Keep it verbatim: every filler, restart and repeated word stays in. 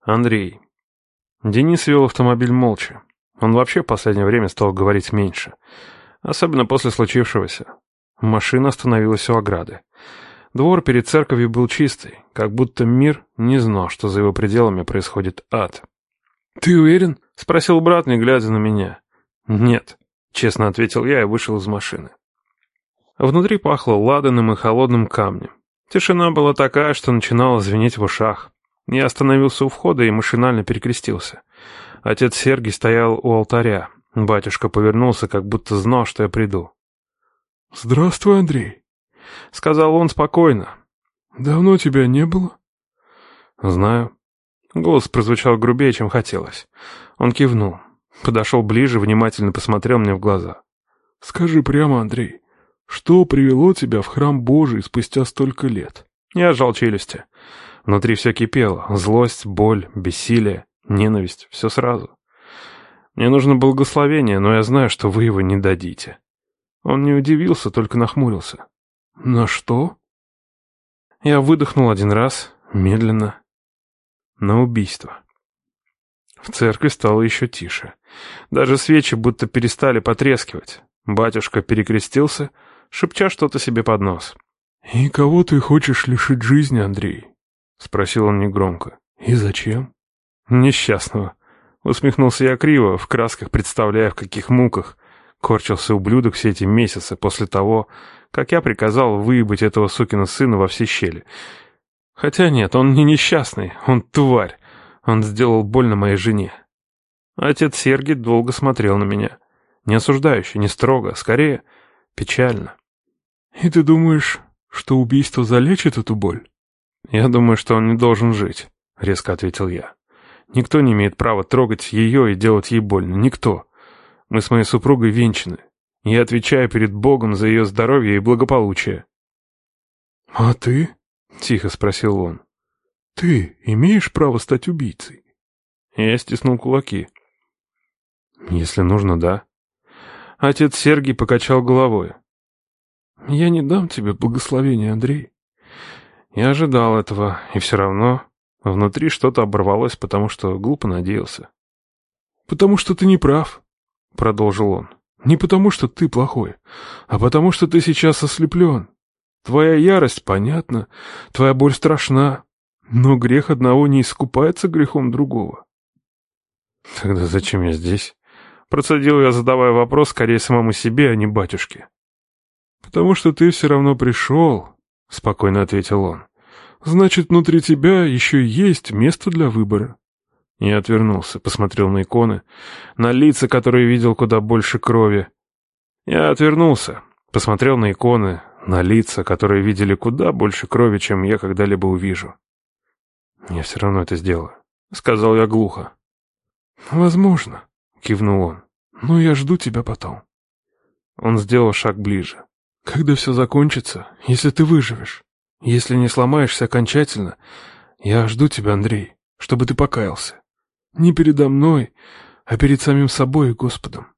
Андрей. Денис вел автомобиль молча. Он вообще в последнее время стал говорить меньше. Особенно после случившегося. Машина остановилась у ограды. Двор перед церковью был чистый, как будто мир не знал, что за его пределами происходит ад. «Ты уверен?» — спросил брат, не глядя на меня. «Нет», — честно ответил я и вышел из машины. Внутри пахло ладаном и холодным камнем. Тишина была такая, что начинала звенеть в ушах. Я остановился у входа и машинально перекрестился. Отец Сергий стоял у алтаря. Батюшка повернулся, как будто знал, что я приду. «Здравствуй, Андрей», — сказал он спокойно. «Давно тебя не было?» «Знаю». Голос прозвучал грубее, чем хотелось. Он кивнул. Подошел ближе, внимательно посмотрел мне в глаза. «Скажи прямо, Андрей, что привело тебя в храм Божий спустя столько лет?» Я сжал челюсти. Внутри все кипело. Злость, боль, бессилие, ненависть. Все сразу. Мне нужно благословение, но я знаю, что вы его не дадите. Он не удивился, только нахмурился. «На что?» Я выдохнул один раз, медленно. На убийство. В церкви стало еще тише. Даже свечи будто перестали потрескивать. Батюшка перекрестился, шепча что-то себе под нос. «И кого ты хочешь лишить жизни, Андрей?» — спросил он негромко. «И зачем?» «Несчастного». Усмехнулся я криво, в красках представляя, в каких муках корчился ублюдок все эти месяцы после того, как я приказал выебать этого сукина сына во все щели. Хотя нет, он не несчастный, он тварь. Он сделал больно моей жене. Отец Сергий долго смотрел на меня. Не осуждающе, не строго, скорее печально. «И ты думаешь, что убийство залечит эту боль?» «Я думаю, что он не должен жить», — резко ответил я. «Никто не имеет права трогать ее и делать ей больно. Никто. Мы с моей супругой венчаны. Я отвечаю перед Богом за ее здоровье и благополучие». «А ты?» — тихо спросил он. «Ты имеешь право стать убийцей?» Я стиснул кулаки. «Если нужно, да». Отец Сергий покачал головой. «Я не дам тебе благословения, Андрей». Я ожидал этого, и все равно внутри что-то оборвалось, потому что глупо надеялся. «Потому что ты не прав», — продолжил он. «Не потому что ты плохой, а потому что ты сейчас ослеплен. Твоя ярость понятна, твоя боль страшна, но грех одного не искупается грехом другого». «Тогда зачем я здесь?» Процедил я, задавая вопрос скорее самому себе, а не батюшке. «Потому что ты все равно пришел», — спокойно ответил он. «Значит, внутри тебя еще есть место для выбора». Я отвернулся, посмотрел на иконы, на лица, которые видел куда больше крови. Я отвернулся, посмотрел на иконы, на лица, которые видели куда больше крови, чем я когда-либо увижу. «Я все равно это сделаю», — сказал я глухо. «Возможно», — кивнул он, — «но я жду тебя потом». Он сделал шаг ближе. «Когда все закончится, если ты выживешь, если не сломаешься окончательно, я жду тебя, Андрей, чтобы ты покаялся. Не передо мной, а перед самим собой и Господом».